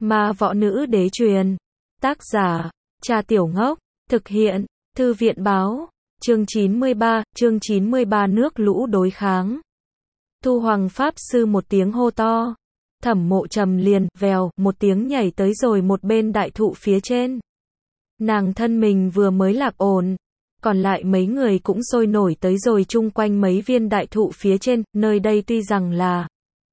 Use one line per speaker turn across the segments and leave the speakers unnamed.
Ma võ nữ đế truyền. Tác giả, Trà Tiểu Ngốc. Thực hiện, Thư viện báo. Chương 93 nước lũ đối kháng. Thu Hoàng Pháp Sư một tiếng hô to. Thẩm Mộ Trầm liền, vèo, một tiếng nhảy tới rồi một bên đại thụ phía trên. Nàng thân mình vừa mới lạc ổn. Còn lại mấy người cũng sôi nổi tới rồi chung quanh mấy viên đại thụ phía trên, nơi đây tuy rằng là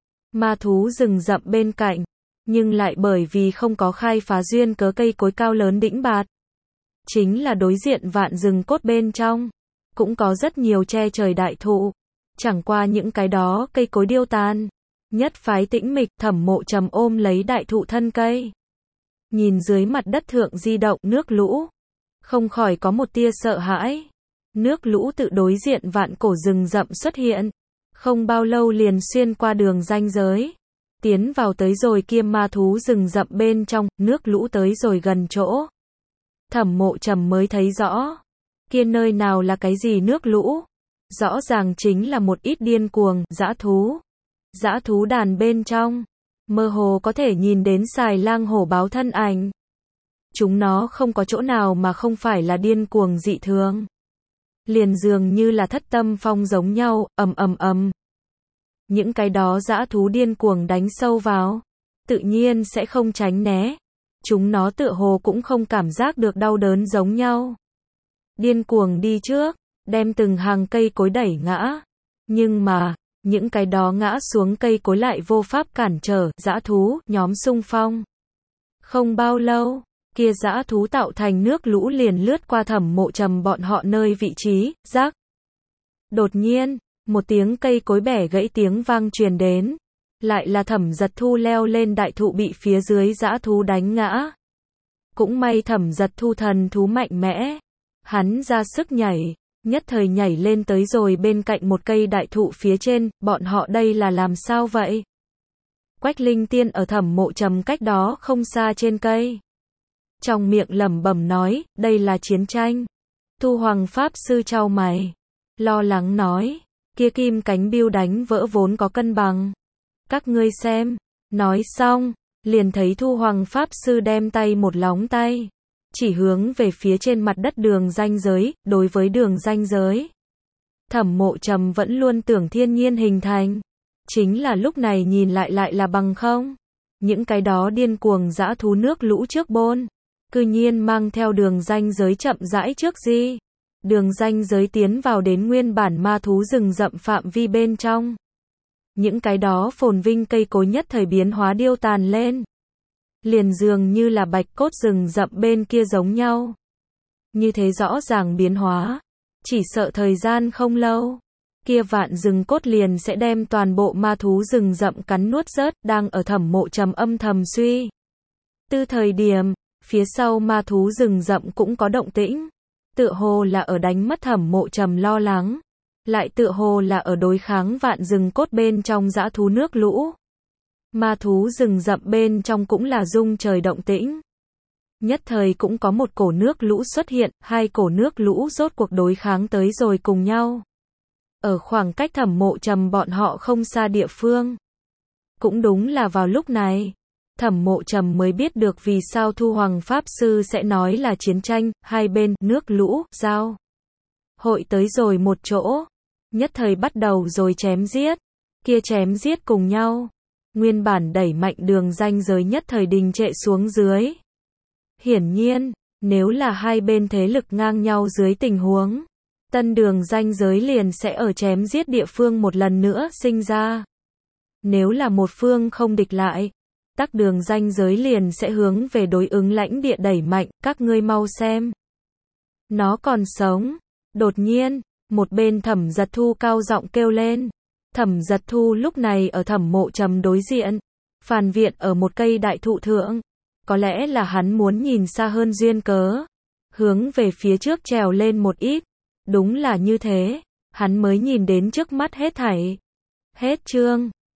ma thú rừng rậm bên cạnh, nhưng lại bởi vì không có khai phá duyên cớ cây cối cao lớn đĩnh bạt. Chính là đối diện vạn rừng cốt bên trong, cũng có rất nhiều che trời đại thụ. Chẳng qua những cái đó cây cối điêu tàn, nhất phái tĩnh mịch. Thẩm Mộ Trầm ôm lấy đại thụ thân cây, nhìn dưới mặt đất thượng di động nước lũ, không khỏi có một tia sợ hãi. Nước lũ tự đối diện vạn cổ rừng rậm xuất hiện, không bao lâu liền xuyên qua đường ranh giới, tiến vào tới rồi kia ma thú rừng rậm bên trong. Nước lũ tới rồi gần chỗ, Thẩm Mộ Trầm mới thấy rõ, kia nơi nào là cái gì nước lũ, rõ ràng chính là một ít điên cuồng dã thú. Dã thú đàn bên trong, mơ hồ có thể nhìn đến xài lang hổ báo thân ảnh. Chúng nó không có chỗ nào mà không phải là điên cuồng dị thường, liền dường như là thất tâm phong giống nhau, ầm ầm ầm. Những cái đó dã thú điên cuồng đánh sâu vào, tự nhiên sẽ không tránh né. Chúng nó tựa hồ cũng không cảm giác được đau đớn giống nhau, điên cuồng đi trước, đem từng hàng cây cối đẩy ngã. Nhưng mà, những cái đó ngã xuống cây cối lại vô pháp cản trở dã thú nhóm xung phong. Không bao lâu, kia dã thú tạo thành nước lũ liền lướt qua Thẩm Mộ Trầm bọn họ nơi vị trí. Rắc. Đột nhiên, một tiếng cây cối bẻ gãy tiếng vang truyền đến. Lại là Thẩm Giật Thu leo lên đại thụ bị phía dưới dã thú đánh ngã. Cũng may Thẩm Giật Thu thần thú mạnh mẽ, hắn ra sức nhảy, nhất thời nhảy lên tới rồi bên cạnh một cây đại thụ phía trên. Bọn họ đây là làm sao vậy? Quách Linh Tiên ở Thẩm Mộ Trầm cách đó không xa trên cây, trong miệng lẩm bẩm nói, đây là chiến tranh. Thu Hoàng Pháp Sư chau mày, lo lắng nói, kia kim cánh biêu đánh vỡ vốn có cân bằng. Các ngươi xem. Nói xong, liền thấy Thu Hoàng Pháp Sư đem tay một lóng tay, chỉ hướng về phía trên mặt đất đường ranh giới. Đối với đường ranh giới, Thẩm Mộ Trầm vẫn luôn tưởng thiên nhiên hình thành, chính là lúc này nhìn lại là bằng không. Những cái đó điên cuồng dã thú nước lũ trước bôn, cư nhiên mang theo đường ranh giới chậm rãi trước di. Đường ranh giới tiến vào đến nguyên bản ma thú rừng rậm phạm vi bên trong. Những cái đó phồn vinh cây cối nhất thời biến hóa điêu tàn lên, liền dường như là bạch cốt rừng rậm bên kia giống nhau. Như thế rõ ràng biến hóa, chỉ sợ thời gian không lâu, kia vạn rừng cốt liền sẽ đem toàn bộ ma thú rừng rậm cắn nuốt rớt. Đang ở Thẩm Mộ Trầm âm thầm suy tư thời điểm, phía sau ma thú rừng rậm cũng có động tĩnh, tựa hồ là ở đánh mất Thẩm Mộ Trầm lo lắng, lại tựa hồ là ở đối kháng vạn rừng cốt bên trong dã thú nước lũ. Ma thú rừng rậm bên trong cũng là rung trời động tĩnh. Nhất thời cũng có một cổ nước lũ xuất hiện, hai cổ nước lũ rốt cuộc đối kháng tới rồi cùng nhau. Ở khoảng cách Thẩm Mộ Trầm bọn họ không xa địa phương. Cũng đúng là vào lúc này, Thẩm Mộ Trầm mới biết được vì sao Thu Hoàng Pháp Sư sẽ nói là chiến tranh. Hai bên nước lũ giao hội tới rồi một chỗ, nhất thời bắt đầu rồi chém giết. Kia chém giết cùng nhau, nguyên bản đẩy mạnh đường ranh giới nhất thời đình trệ xuống dưới. Hiển nhiên, nếu là hai bên thế lực ngang nhau dưới tình huống, tân đường ranh giới liền sẽ ở chém giết địa phương một lần nữa sinh ra. Nếu là một phương không địch lại, tắc đường ranh giới liền sẽ hướng về đối ứng lãnh địa đẩy mạnh. Các ngươi mau xem, nó còn sống. Đột nhiên, một bên Thẩm Giật Thu cao giọng kêu lên. Thẩm Giật Thu lúc này ở Thẩm Mộ Trầm đối diện, phàn viện ở một cây đại thụ thượng. Có lẽ là hắn muốn nhìn xa hơn duyên cớ, hướng về phía trước trèo lên một ít. Đúng là như thế, hắn mới nhìn đến trước mắt hết thảy. Hết chương.